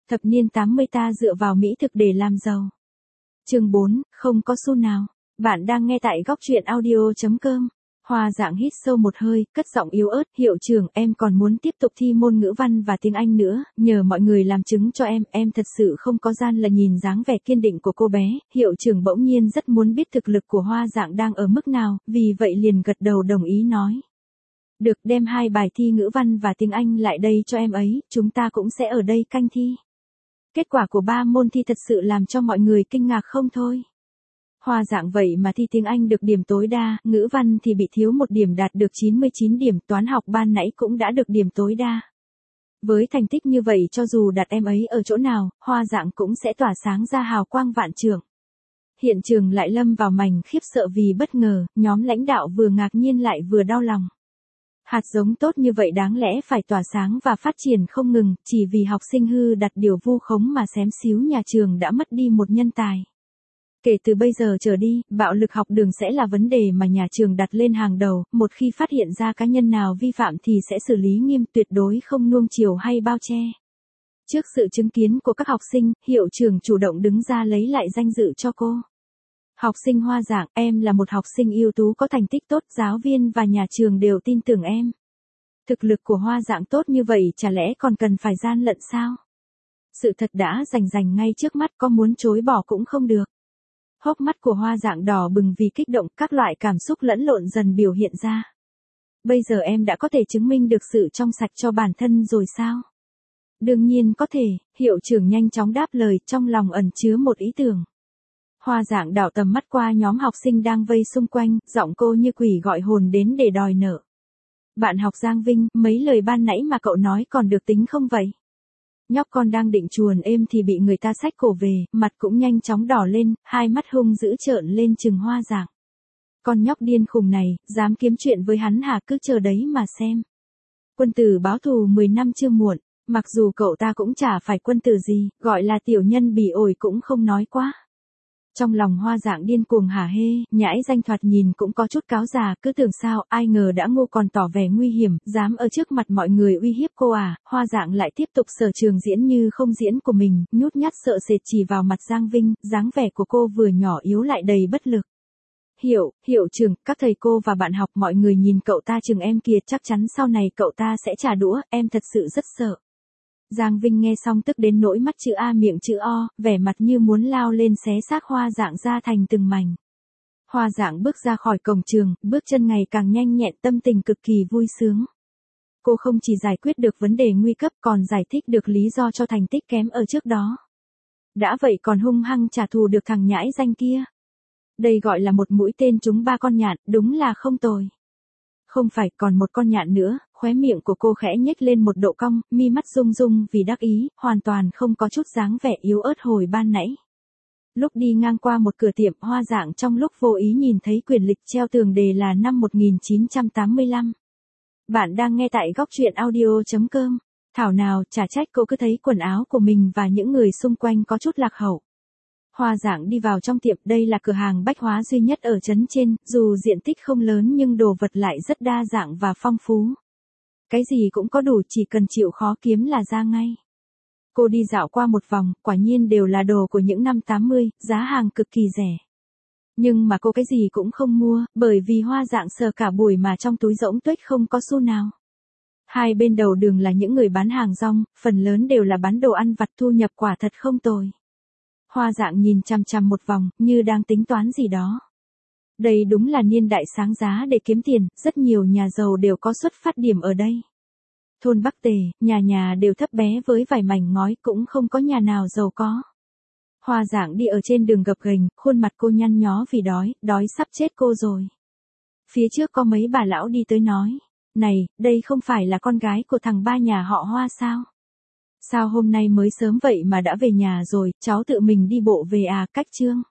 Thập niên 80 ta dựa vào mỹ thực để làm giàu. Chương 4, không có xu nào. Bạn đang nghe tại góc truyện audio.com. Hoa Dạng hít sâu một hơi, cất giọng yếu ớt, hiệu trưởng, em còn muốn tiếp tục thi môn ngữ văn và tiếng Anh nữa, nhờ mọi người làm chứng cho em thật sự không có gian lận. Nhìn dáng vẻ kiên định của cô bé, hiệu trưởng bỗng nhiên rất muốn biết thực lực của Hoa Dạng đang ở mức nào, vì vậy liền gật đầu đồng ý nói. Được, đem 2 bài thi ngữ văn và tiếng Anh lại đây cho em ấy, chúng ta cũng sẽ ở đây canh thi. Kết quả của 3 môn thi thật sự làm cho mọi người kinh ngạc không thôi. Hoa Dạng vậy mà thi tiếng Anh được điểm tối đa, ngữ văn thì bị thiếu 1 điểm đạt được 99 điểm, toán học ban nãy cũng đã được điểm tối đa. Với thành tích như vậy cho dù đặt em ấy ở chỗ nào, Hoa Dạng cũng sẽ tỏa sáng ra hào quang vạn trượng. Hiện trường lại lâm vào mảnh khiếp sợ vì bất ngờ, nhóm lãnh đạo vừa ngạc nhiên lại vừa đau lòng. Hạt giống tốt như vậy đáng lẽ phải tỏa sáng và phát triển không ngừng, chỉ vì học sinh hư đặt điều vu khống mà xém xíu nhà trường đã mất đi một nhân tài. Kể từ bây giờ trở đi, bạo lực học đường sẽ là vấn đề mà nhà trường đặt lên hàng đầu, một khi phát hiện ra cá nhân nào vi phạm thì sẽ xử lý nghiêm, tuyệt đối không nuông chiều hay bao che. Trước sự chứng kiến của các học sinh, hiệu trưởng chủ động đứng ra lấy lại danh dự cho cô. Học sinh Hoa Dạng, em là một học sinh ưu tú có thành tích tốt, giáo viên và nhà trường đều tin tưởng em. Thực lực của Hoa Dạng tốt như vậy chả lẽ còn cần phải gian lận sao? Sự thật đã rành ngay trước mắt, có muốn chối bỏ cũng không được. Hốc mắt của Hoa Dạng đỏ bừng vì kích động, các loại cảm xúc lẫn lộn dần biểu hiện ra. Bây giờ em đã có thể chứng minh được sự trong sạch cho bản thân rồi sao? Đương nhiên có thể, hiệu trưởng nhanh chóng đáp lời, trong lòng ẩn chứa một ý tưởng. Hoa Dạng đảo tầm mắt qua nhóm học sinh đang vây xung quanh, giọng cô như quỷ gọi hồn đến để đòi nợ. Bạn học Giang Vinh, mấy lời ban nãy mà cậu nói còn được tính không vậy? Nhóc con đang định chuồn êm thì bị người ta xách cổ về, mặt cũng nhanh chóng đỏ lên, hai mắt hung dữ trợn lên chừng Hoa Dạng. Con nhóc điên khùng này, dám kiếm chuyện với hắn hả, cứ chờ đấy mà xem. Quân tử báo thù 10 năm chưa muộn, mặc dù cậu ta cũng chả phải quân tử gì, gọi là tiểu nhân bỉ ổi cũng không nói quá. Trong lòng Hoa Dạng điên cuồng hả hê, nhãi danh thoạt nhìn cũng có chút cáo già, cứ tưởng sao, ai ngờ đã ngu còn tỏ vẻ nguy hiểm, dám ở trước mặt mọi người uy hiếp cô à. Hoa Dạng lại tiếp tục sở trường diễn như không diễn của mình, nhút nhát sợ sệt chỉ vào mặt Giang Vinh, dáng vẻ của cô vừa nhỏ yếu lại đầy bất lực. Hiệu trưởng, các thầy cô và bạn học, mọi người nhìn cậu ta chừng em kìa, chắc chắn sau này cậu ta sẽ trả đũa, em thật sự rất sợ. Giang Vinh nghe xong tức đến nỗi mắt chữ A miệng chữ O, vẻ mặt như muốn lao lên xé xác Hoa Dạng ra thành từng mảnh. Hoa Dạng bước ra khỏi cổng trường, bước chân ngày càng nhanh nhẹn, tâm tình cực kỳ vui sướng. Cô không chỉ giải quyết được vấn đề nguy cấp còn giải thích được lý do cho thành tích kém ở trước đó. Đã vậy còn hung hăng trả thù được thằng nhãi danh kia. Đây gọi là một mũi tên trúng 3 con nhạn, đúng là không tồi. Không phải, còn một con nhạn nữa, khóe miệng của cô khẽ nhếch lên một độ cong, mi mắt rung rung vì đắc ý, hoàn toàn không có chút dáng vẻ yếu ớt hồi ban nãy. Lúc đi ngang qua một cửa tiệm, Hoa Dạng trong lúc vô ý nhìn thấy quyển lịch treo tường đề là năm 1985. Bạn đang nghe tại góc truyện audio.com. Thảo nào, chả trách cô cứ thấy quần áo của mình và những người xung quanh có chút lạc hậu. Hoa Dạng đi vào trong tiệm, đây là cửa hàng bách hóa duy nhất ở trấn trên, dù diện tích không lớn nhưng đồ vật lại rất đa dạng và phong phú. Cái gì cũng có đủ, chỉ cần chịu khó kiếm là ra ngay. Cô đi dạo qua một vòng, quả nhiên đều là đồ của những năm 80, giá hàng cực kỳ rẻ. Nhưng mà cô cái gì cũng không mua, bởi vì Hoa Dạng sờ cả buổi mà trong túi rỗng tuếch không có xu nào. Hai bên đầu đường là những người bán hàng rong, phần lớn đều là bán đồ ăn vặt, thu nhập quả thật không tồi. Hoa Dạng nhìn chằm chằm một vòng, như đang tính toán gì đó. Đây đúng là niên đại sáng giá để kiếm tiền, rất nhiều nhà giàu đều có xuất phát điểm ở đây. Thôn Bắc Tề, nhà nhà đều thấp bé với vài mảnh ngói, cũng không có nhà nào giàu có. Hoa Dạng đi ở trên đường gập ghềnh, khuôn mặt cô nhăn nhó vì đói sắp chết cô rồi. Phía trước có mấy bà lão đi tới nói, này, đây không phải là con gái của thằng ba nhà họ Hoa sao? Sao hôm nay mới sớm vậy mà đã về nhà rồi, cháu tự mình đi bộ về à, cách Trương?